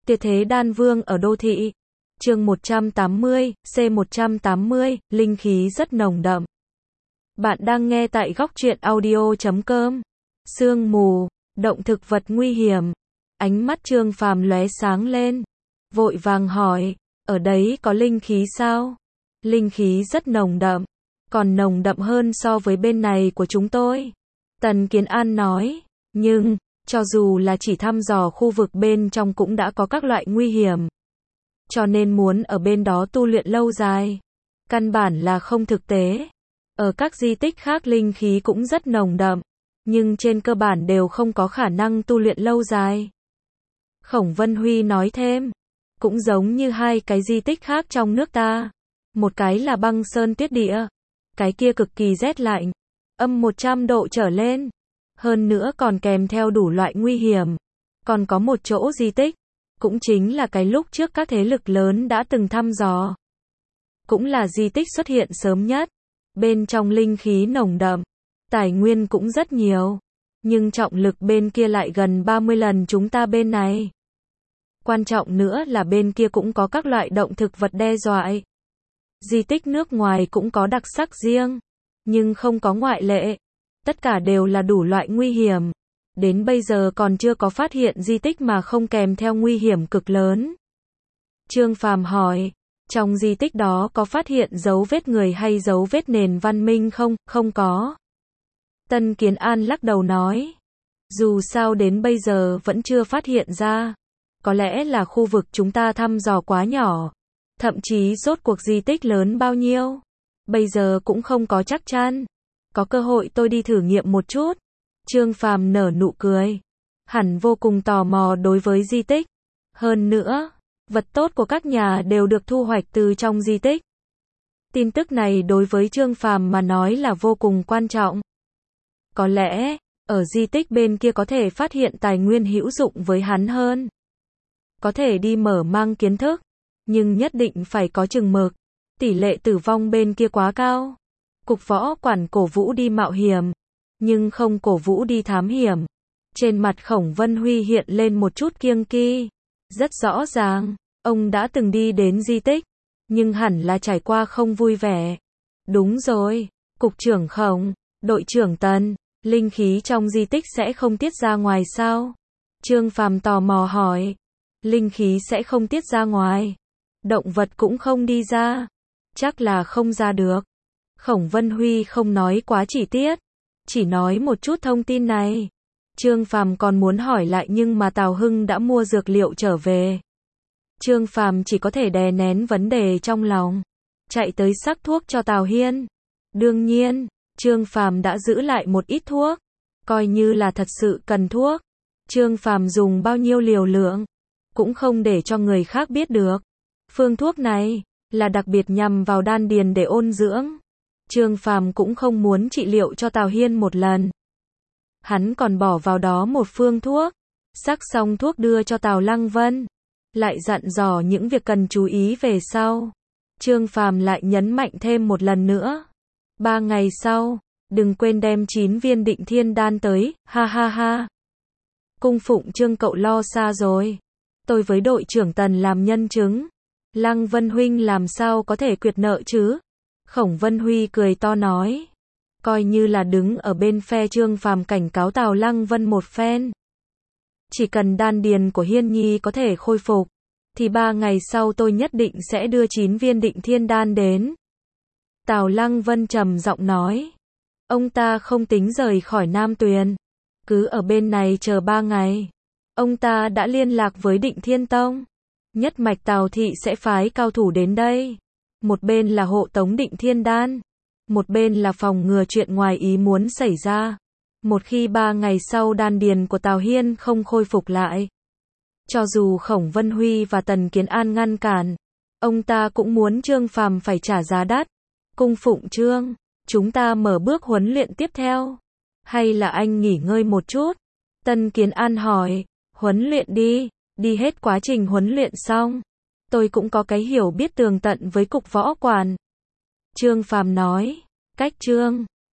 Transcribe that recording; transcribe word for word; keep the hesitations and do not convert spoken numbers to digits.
Tuyệt thế đan vương ở đô thị. Chương một trăm tám mươi, C một trăm tám mươi, linh khí rất nồng đậm. Bạn đang nghe tại góc truyện audio chấm com. Sương mù, động thực vật nguy hiểm. Ánh mắt Trương Phàm lóe sáng lên, vội vàng hỏi, ở đấy có linh khí sao? Linh khí rất nồng đậm, còn nồng đậm hơn so với bên này của chúng tôi. Tần Kiến An nói, nhưng, cho dù là chỉ thăm dò khu vực bên trong cũng đã có các loại nguy hiểm. Cho nên muốn ở bên đó tu luyện lâu dài, căn bản là không thực tế. Ở các di tích khác linh khí cũng rất nồng đậm, nhưng trên cơ bản đều không có khả năng tu luyện lâu dài. Khổng Vân Huy nói thêm, cũng giống như hai cái di tích khác trong nước ta. Một cái là băng sơn tuyết địa, cái kia cực kỳ rét lạnh, âm một trăm độ trở lên. Hơn nữa còn kèm theo đủ loại nguy hiểm. Còn có một chỗ di tích, cũng chính là cái lúc trước các thế lực lớn đã từng thăm dò. Cũng là di tích xuất hiện sớm nhất. Bên trong linh khí nồng đậm, tài nguyên cũng rất nhiều. Nhưng trọng lực bên kia lại gần ba mươi lần chúng ta bên này. Quan trọng nữa là bên kia cũng có các loại động thực vật đe dọa. Di tích nước ngoài cũng có đặc sắc riêng, nhưng không có ngoại lệ. Tất cả đều là đủ loại nguy hiểm. Đến bây giờ còn chưa có phát hiện di tích mà không kèm theo nguy hiểm cực lớn. Trương Phàm hỏi, trong di tích đó có phát hiện dấu vết người hay dấu vết nền văn minh không? Không có. Tần Kiến An lắc đầu nói, dù sao đến bây giờ vẫn chưa phát hiện ra. Có lẽ là khu vực chúng ta thăm dò quá nhỏ. Thậm chí rốt cuộc di tích lớn bao nhiêu, bây giờ cũng không có chắc chắn. Có cơ hội tôi đi thử nghiệm một chút. Trương Phàm nở nụ cười. Hẳn vô cùng tò mò đối với di tích. Hơn nữa, vật tốt của các nhà đều được thu hoạch từ trong di tích. Tin tức này đối với Trương Phàm mà nói là vô cùng quan trọng. Có lẽ, ở di tích bên kia có thể phát hiện tài nguyên hữu dụng với hắn hơn. Có thể đi mở mang kiến thức, nhưng nhất định phải có chừng mực. Tỷ lệ tử vong bên kia quá cao. Cục võ quản cổ vũ đi mạo hiểm, nhưng không cổ vũ đi thám hiểm. Trên mặt Khổng Vân Huy hiện lên một chút kiêng kỵ. Rất rõ ràng, ông đã từng đi đến di tích, nhưng hẳn là trải qua không vui vẻ. Đúng rồi, Cục trưởng Khổng, đội trưởng Tần, linh khí trong di tích sẽ không tiết ra ngoài sao? Trương Phàm tò mò hỏi. Linh khí sẽ không tiết ra ngoài. Động vật cũng không đi ra. Chắc là không ra được. Khổng Vân Huy không nói quá chi tiết, chỉ nói một chút thông tin này. Trương Phàm còn muốn hỏi lại nhưng mà Tào Hưng đã mua dược liệu trở về. Trương Phàm chỉ có thể đè nén vấn đề trong lòng, chạy tới sắc thuốc cho Tào Hiên. Đương nhiên, Trương Phàm đã giữ lại một ít thuốc, coi như là thật sự cần thuốc. Trương Phàm dùng bao nhiêu liều lượng, cũng không để cho người khác biết được. Phương thuốc này là đặc biệt nhằm vào đan điền để ôn dưỡng. Trương Phàm cũng không muốn trị liệu cho Tào Hiên một lần. Hắn còn bỏ vào đó một phương thuốc. Sắc xong thuốc đưa cho Tào Lăng Vân, lại dặn dò những việc cần chú ý về sau. Trương Phàm lại nhấn mạnh thêm một lần nữa. Ba ngày sau, đừng quên đem chín viên định thiên đan tới, ha ha ha. Cung phụng Trương cậu lo xa rồi. Tôi với đội trưởng Tần làm nhân chứng. Lăng Vân huynh làm sao có thể quyệt nợ chứ? Khổng Vân Huy cười to nói. Coi như là đứng ở bên phe Trương Phàm cảnh cáo Tào Lăng Vân một phen. Chỉ cần đan điền của Hiên Nhi có thể khôi phục, thì ba ngày sau tôi nhất định sẽ đưa chín viên định thiên đan đến. Tào Lăng Vân trầm giọng nói. Ông ta không tính rời khỏi Nam Tuyền, cứ ở bên này chờ ba ngày. Ông ta đã liên lạc với Định Thiên Tông. Nhất mạch Tào thị sẽ phái cao thủ đến đây. Một bên là hộ tống Định Thiên Đan, một bên là phòng ngừa chuyện ngoài ý muốn xảy ra. Một khi ba ngày sau đan điền của Tào Hiên không khôi phục lại, cho dù Khổng Vân Huy và Tần Kiến An ngăn cản, ông ta cũng muốn Trương Phàm phải trả giá đắt. Cung phụng Trương, chúng ta mở bước huấn luyện tiếp theo, hay là anh nghỉ ngơi một chút? Tần Kiến An hỏi. Huấn luyện đi, đi hết quá trình huấn luyện xong, tôi cũng có cái hiểu biết tường tận với cục võ quản. Trương Phàm nói, cách Trương